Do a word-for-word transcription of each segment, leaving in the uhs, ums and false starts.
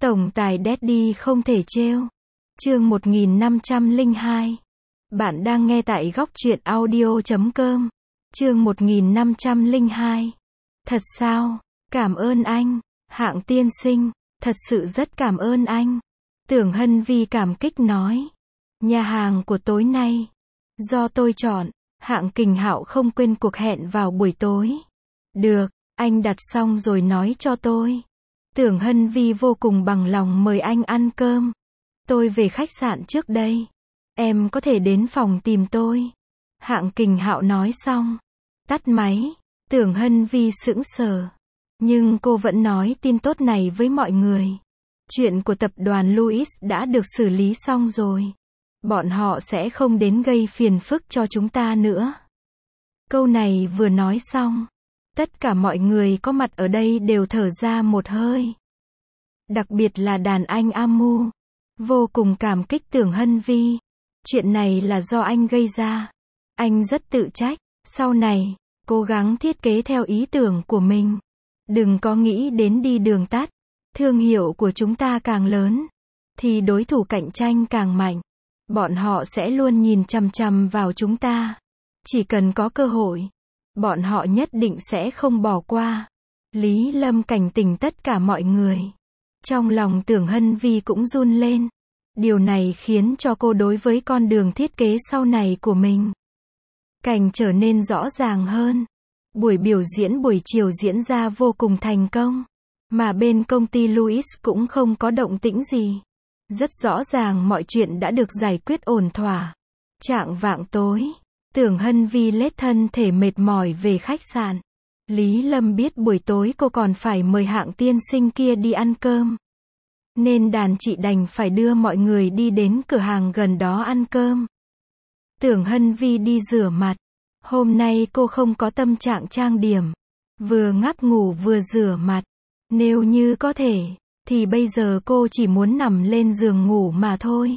Tổng tài Daddy không thể trêu. Chương một nghìn năm trăm lẻ hai. Bạn đang nghe tại góc truyện audio chấm com. Chương một nghìn năm trăm lẻ hai. Thật sao? Cảm ơn anh, Hạng tiên sinh, thật sự rất cảm ơn anh. Tưởng Hân Vi cảm kích nói. Nhà hàng của tối nay, do tôi chọn. Hạng Kình Hạo không quên cuộc hẹn vào buổi tối. Được, anh đặt xong rồi nói cho tôi. Tưởng Hân Vi vô cùng bằng lòng mời anh ăn cơm. Tôi về khách sạn trước đây. Em có thể đến phòng tìm tôi. Hạng Kình Hạo nói xong. Tắt máy. Tưởng Hân Vi sững sờ. Nhưng cô vẫn nói tin tốt này với mọi người. Chuyện của tập đoàn Louis đã được xử lý xong rồi. Bọn họ sẽ không đến gây phiền phức cho chúng ta nữa. Câu này vừa nói xong, tất cả mọi người có mặt ở đây đều thở ra một hơi. Đặc biệt là đàn anh Amu. Vô cùng cảm kích Tưởng Hân Vi. Chuyện này là do anh gây ra. Anh rất tự trách. Sau này, cố gắng thiết kế theo ý tưởng của mình. Đừng có nghĩ đến đi đường tắt. Thương hiệu của chúng ta càng lớn, thì đối thủ cạnh tranh càng mạnh. Bọn họ sẽ luôn nhìn chằm chằm vào chúng ta. Chỉ cần có cơ hội, bọn họ nhất định sẽ không bỏ qua. Lý Lâm cảnh tỉnh tất cả mọi người. Trong lòng Tưởng Hân Vi cũng run lên. Điều này khiến cho cô đối với con đường thiết kế sau này của mình càng trở nên rõ ràng hơn. Buổi biểu diễn buổi chiều diễn ra vô cùng thành công. Mà bên công ty Louis cũng không có động tĩnh gì. Rất rõ ràng mọi chuyện đã được giải quyết ổn thỏa. Chạng vạng tối, Tưởng Hân Vi lết thân thể mệt mỏi về khách sạn. Lý Lâm biết buổi tối cô còn phải mời Hạng tiên sinh kia đi ăn cơm. Nên đàn chị đành phải đưa mọi người đi đến cửa hàng gần đó ăn cơm. Tưởng Hân Vi đi rửa mặt. Hôm nay cô không có tâm trạng trang điểm. Vừa ngáp ngủ vừa rửa mặt. Nếu như có thể, thì bây giờ cô chỉ muốn nằm lên giường ngủ mà thôi.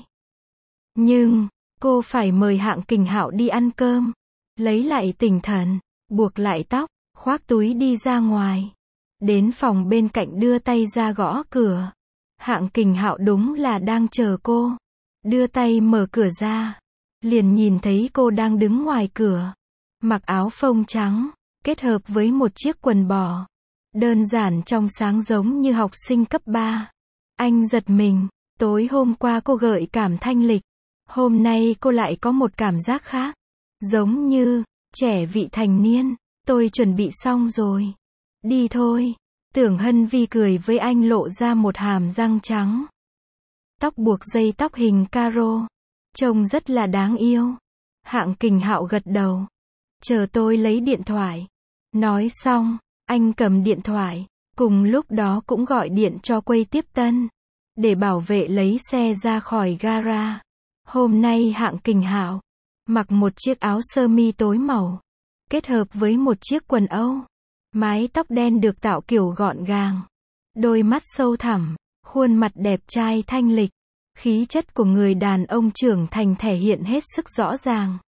Nhưng, cô phải mời Hạng Kình Hạo đi ăn cơm. Lấy lại tinh thần, buộc lại tóc, khoác túi đi ra ngoài. Đến phòng bên cạnh đưa tay ra gõ cửa. Hạng Kình Hạo đúng là đang chờ cô. Đưa tay mở cửa ra. Liền nhìn thấy cô đang đứng ngoài cửa. Mặc áo phông trắng, kết hợp với một chiếc quần bò. Đơn giản trong sáng giống như học sinh cấp ba. Anh giật mình. Tối hôm qua cô gợi cảm thanh lịch. Hôm nay cô lại có một cảm giác khác. Giống như trẻ vị thành niên. Tôi chuẩn bị xong rồi. Đi thôi. Tưởng Hân Vi cười với anh lộ ra một hàm răng trắng. Tóc buộc dây tóc hình caro. Trông rất là đáng yêu. Hạng Kình Hạo gật đầu. Chờ tôi lấy điện thoại. Nói xong, anh cầm điện thoại. Cùng lúc đó cũng gọi điện cho quầy tiếp tân. Để bảo vệ lấy xe ra khỏi gara. Hôm nay Hạng Kình Hạo mặc một chiếc áo sơ mi tối màu. Kết hợp với một chiếc quần Âu. Mái tóc đen được tạo kiểu gọn gàng. Đôi mắt sâu thẳm. Khuôn mặt đẹp trai thanh lịch. Khí chất của người đàn ông trưởng thành thể hiện hết sức rõ ràng.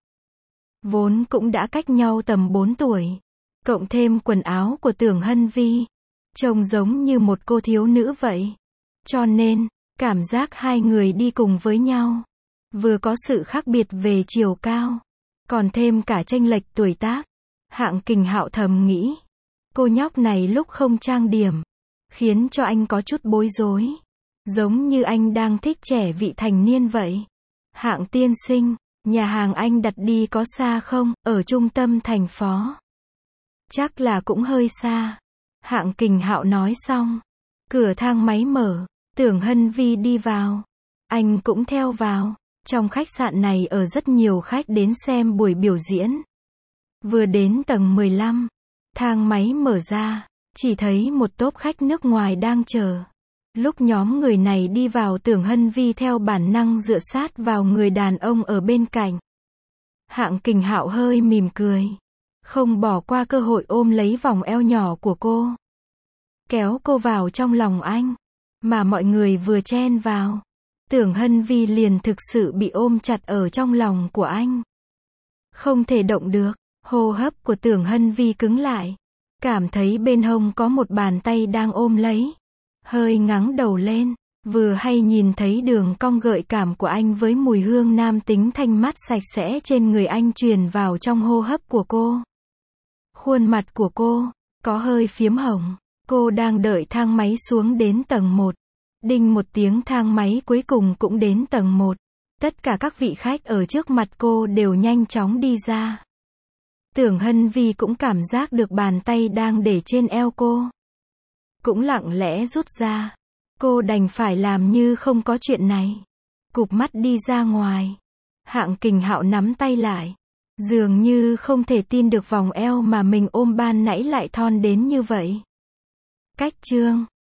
Vốn cũng đã cách nhau tầm bốn tuổi. Cộng thêm quần áo của Tưởng Hân Vi. Trông giống như một cô thiếu nữ vậy. Cho nên, cảm giác hai người đi cùng với nhau. Vừa có sự khác biệt về chiều cao. Còn thêm cả chênh lệch tuổi tác. Hạng Kình Hạo thầm nghĩ. Cô nhóc này lúc không trang điểm. Khiến cho anh có chút bối rối. Giống như anh đang thích trẻ vị thành niên vậy. Hạng tiên sinh, nhà hàng anh đặt đi có xa không? Ở trung tâm thành phố. Chắc là cũng hơi xa. Hạng Kình Hạo nói xong. Cửa thang máy mở. Tưởng Hân Vi đi vào. Anh cũng theo vào. Trong khách sạn này ở rất nhiều khách đến xem buổi biểu diễn. Vừa đến tầng mười lăm. Thang máy mở ra. Chỉ thấy một tốp khách nước ngoài đang chờ. Lúc nhóm người này đi vào Tưởng Hân Vi theo bản năng dựa sát vào người đàn ông ở bên cạnh. Hạng Kình Hạo hơi mỉm cười. Không bỏ qua cơ hội ôm lấy vòng eo nhỏ của cô. Kéo cô vào trong lòng anh. Mà mọi người vừa chen vào. Tưởng Hân Vi liền thực sự bị ôm chặt ở trong lòng của anh. Không thể động được. Hô hấp của Tưởng Hân Vi cứng lại. Cảm thấy bên hông có một bàn tay đang ôm lấy. Hơi ngáng đầu lên. Vừa hay nhìn thấy đường cong gợi cảm của anh với mùi hương nam tính thanh mát sạch sẽ trên người anh truyền vào trong hô hấp của cô. Khuôn mặt của cô có hơi phiếm hồng. Cô đang đợi thang máy xuống đến tầng một. Đinh một tiếng, thang máy cuối cùng cũng đến tầng một. Tất cả các vị khách ở trước mặt cô đều nhanh chóng đi ra. Tưởng Hân Vi cũng cảm giác được bàn tay đang để trên eo cô. Cũng lặng lẽ rút ra. Cô đành phải làm như không có chuyện này. Cụp mắt đi ra ngoài. Hạng Kình Hạo nắm tay lại. Dường như không thể tin được vòng eo mà mình ôm ban nãy lại thon đến như vậy. Cách chương